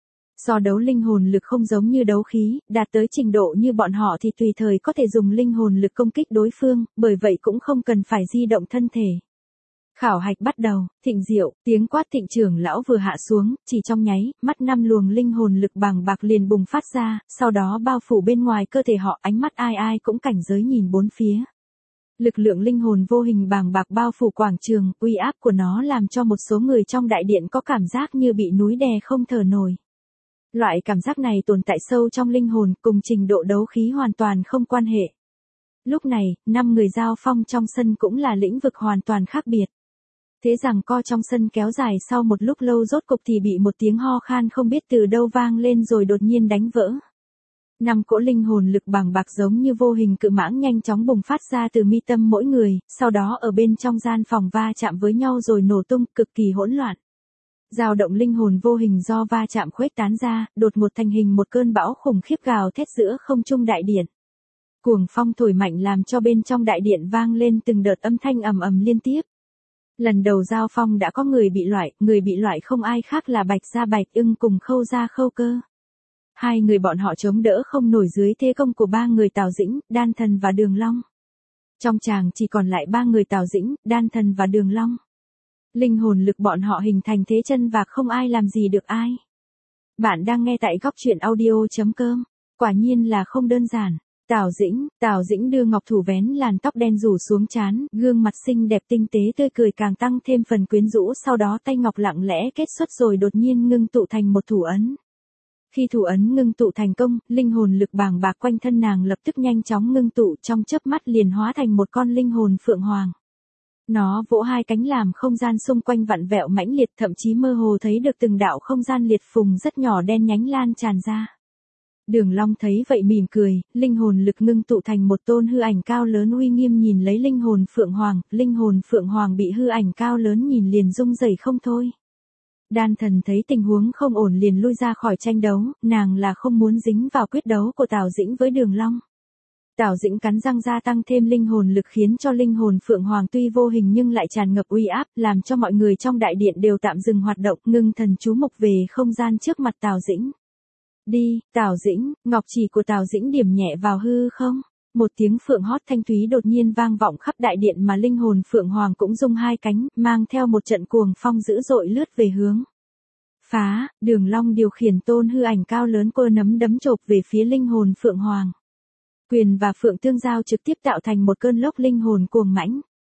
So đấu linh hồn lực không giống như đấu khí, đạt tới trình độ như bọn họ thì tùy thời có thể dùng linh hồn lực công kích đối phương, bởi vậy cũng không cần phải di động thân thể. Khảo hạch bắt đầu, Thịnh Diệu, tiếng quát Thịnh trưởng lão vừa hạ xuống, chỉ trong nháy, mắt năm luồng linh hồn lực bàng bạc liền bùng phát ra, sau đó bao phủ bên ngoài cơ thể họ, ánh mắt ai ai cũng cảnh giới nhìn bốn phía. Lực lượng linh hồn vô hình bàng bạc bao phủ quảng trường, uy áp của nó làm cho một số người trong đại điện có cảm giác như bị núi đè không thở nổi. Loại cảm giác này tồn tại sâu trong linh hồn, cùng trình độ đấu khí hoàn toàn không quan hệ. Lúc này, năm người giao phong trong sân cũng là lĩnh vực hoàn toàn khác biệt. Thế rằng co trong sân kéo dài sau một lúc lâu rốt cục thì bị một tiếng ho khan không biết từ đâu vang lên rồi đột nhiên đánh vỡ. Năm cỗ linh hồn lực bàng bạc giống như vô hình cự mãng nhanh chóng bùng phát ra từ mi tâm mỗi người, sau đó ở bên trong gian phòng va chạm với nhau rồi nổ tung, cực kỳ hỗn loạn. Dao động linh hồn vô hình do va chạm khuếch tán ra, đột ngột thành hình một cơn bão khủng khiếp gào thét giữa không trung đại điện. Cuồng phong thổi mạnh làm cho bên trong đại điện vang lên từng đợt âm thanh ầm ầm liên tiếp. Lần đầu giao phong đã có người bị loại, người bị loại không ai khác là Bạch gia Bạch Ưng cùng Khâu gia Khâu Cơ. Hai người bọn họ chống đỡ không nổi dưới thế công của ba người Tào Dĩnh, Đan Thần và Đường Long. Trong tràng chỉ còn lại ba người Tào Dĩnh, Đan Thần và Đường Long. Linh hồn lực bọn họ hình thành thế chân và không ai làm gì được ai. Bạn đang nghe tại góc truyện audio chấm com. Quả nhiên là không đơn giản. Tào Dĩnh, Tào Dĩnh đưa ngọc thủ vén làn tóc đen rủ xuống trán, gương mặt xinh đẹp tinh tế tươi cười càng tăng thêm phần quyến rũ, sau đó tay ngọc lặng lẽ kết xuất rồi đột nhiên ngưng tụ thành một thủ ấn. Khi thủ ấn ngưng tụ thành công, linh hồn lực bàng bạc quanh thân nàng lập tức nhanh chóng ngưng tụ, trong chớp mắt liền hóa thành một con linh hồn phượng hoàng. Nó vỗ hai cánh làm không gian xung quanh vặn vẹo mãnh liệt, thậm chí mơ hồ thấy được từng đạo không gian liệt phùng rất nhỏ đen nhánh lan tràn ra. Đường Long thấy vậy mỉm cười, linh hồn lực ngưng tụ thành một tôn hư ảnh cao lớn uy nghiêm nhìn lấy linh hồn Phượng Hoàng, linh hồn Phượng Hoàng bị hư ảnh cao lớn nhìn liền rung rẩy không thôi. Đan Thần thấy tình huống không ổn liền lui ra khỏi tranh đấu, nàng là không muốn dính vào quyết đấu của Tào Dĩnh với Đường Long. Tào Dĩnh cắn răng gia tăng thêm linh hồn lực khiến cho linh hồn Phượng Hoàng tuy vô hình nhưng lại tràn ngập uy áp, làm cho mọi người trong đại điện đều tạm dừng hoạt động, ngưng thần chú mục về không gian trước mặt Tào Dĩnh. Đi, Tào Dĩnh, ngọc chỉ của Tào Dĩnh điểm nhẹ vào hư không? Một tiếng phượng hót thanh thúy đột nhiên vang vọng khắp đại điện mà linh hồn Phượng Hoàng cũng rung hai cánh, mang theo một trận cuồng phong dữ dội lướt về hướng. Phá, Đường Long điều khiển tôn hư ảnh cao lớn cơ nắm đấm chộp về phía linh hồn Phượng Hoàng. Quyền và phượng tương giao trực tiếp tạo thành một cơn lốc linh hồn cuồng mãnh.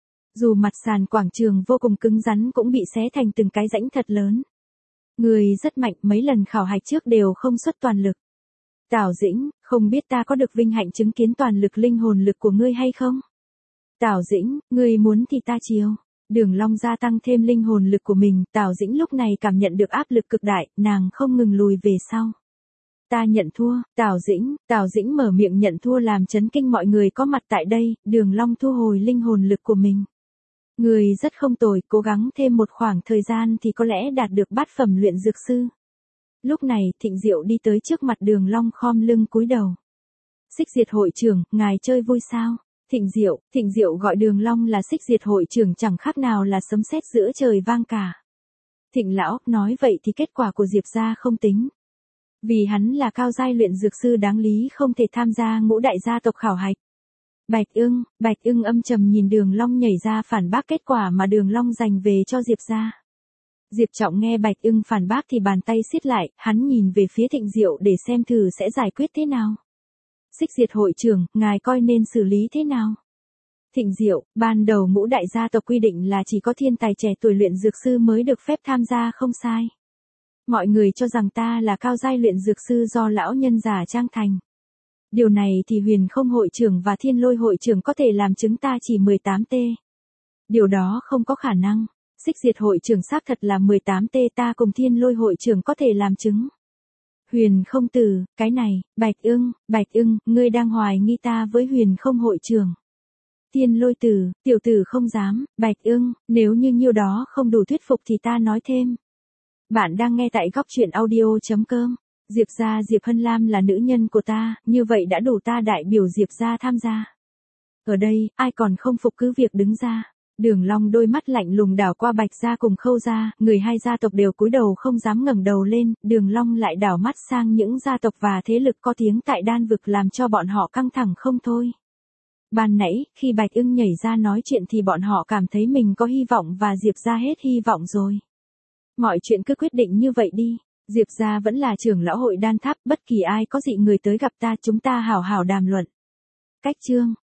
Dù mặt sàn quảng trường vô cùng cứng rắn cũng bị xé thành từng cái rãnh thật lớn. Người rất mạnh, mấy lần khảo hạch trước đều không xuất toàn lực. Tào Dĩnh, không biết ta có được vinh hạnh chứng kiến toàn lực linh hồn lực của ngươi hay không? Tào Dĩnh, ngươi muốn thì ta chiều. Đường Long gia tăng thêm linh hồn lực của mình, Tào Dĩnh lúc này cảm nhận được áp lực cực đại, nàng không ngừng lùi về sau. Ta nhận thua, Tào Dĩnh, Tào Dĩnh mở miệng nhận thua làm chấn kinh mọi người có mặt tại đây, Đường Long thu hồi linh hồn lực của mình. Người rất không tồi, cố gắng thêm một khoảng thời gian thì có lẽ đạt được bát phẩm luyện dược sư. Lúc này, Thịnh Diệu đi tới trước mặt Đường Long khom lưng cúi đầu. Xích Diệt hội trưởng, ngài chơi vui sao? Thịnh Diệu, Thịnh Diệu gọi Đường Long là Xích Diệt hội trưởng chẳng khác nào là sấm sét giữa trời vang cả. Thịnh lão, nói vậy thì kết quả của Diệp gia không tính. Vì hắn là cao giai luyện dược sư đáng lý không thể tham gia ngũ đại gia tộc khảo hạch. Bạch Ưng, Bạch Ưng âm trầm nhìn Đường Long nhảy ra phản bác kết quả mà Đường Long giành về cho Diệp gia. Diệp Trọng nghe Bạch Ưng phản bác thì bàn tay siết lại, hắn nhìn về phía Thịnh Diệu để xem thử sẽ giải quyết thế nào. Xích Diệt hội trưởng, ngài coi nên xử lý thế nào? Thịnh Diệu, ban đầu ngũ đại gia tộc quy định là chỉ có thiên tài trẻ tuổi luyện dược sư mới được phép tham gia không sai. Mọi người cho rằng ta là cao giai luyện dược sư do lão nhân giả trang thành. Điều này thì Huyền Không hội trưởng và Thiên Lôi hội trưởng có thể làm chứng ta chỉ mười tám tê. Điều đó không có khả năng. Xích Diệt hội trưởng xác thật là mười tám tê, ta cùng Thiên Lôi hội trưởng có thể làm chứng. Huyền Không Tử, cái này, Bạch Ưng, Bạch Ưng, ngươi đang hoài nghi ta với Huyền Không hội trưởng. Thiên Lôi Tử, tiểu tử không dám, Bạch Ưng, nếu như nhiêu đó không đủ thuyết phục thì ta nói thêm. Bạn đang nghe tại góc truyện audio.com. Diệp gia Diệp Hân Lam là nữ nhân của ta, như vậy đã đủ ta đại biểu Diệp gia tham gia. Ở đây, ai còn không phục cứ việc đứng ra. Đường Long đôi mắt lạnh lùng đảo qua Bạch gia cùng Khâu gia, người hai gia tộc đều cúi đầu không dám ngẩng đầu lên, Đường Long lại đảo mắt sang những gia tộc và thế lực có tiếng tại đan vực làm cho bọn họ căng thẳng không thôi. Ban nãy, khi Bạch Ưng nhảy ra nói chuyện thì bọn họ cảm thấy mình có hy vọng và Diệp gia hết hy vọng rồi. Mọi chuyện cứ quyết định như vậy đi. Diệp gia vẫn là trưởng lão hội đan tháp, bất kỳ ai có dị người tới gặp ta chúng ta hảo hảo đàm luận. Cách chương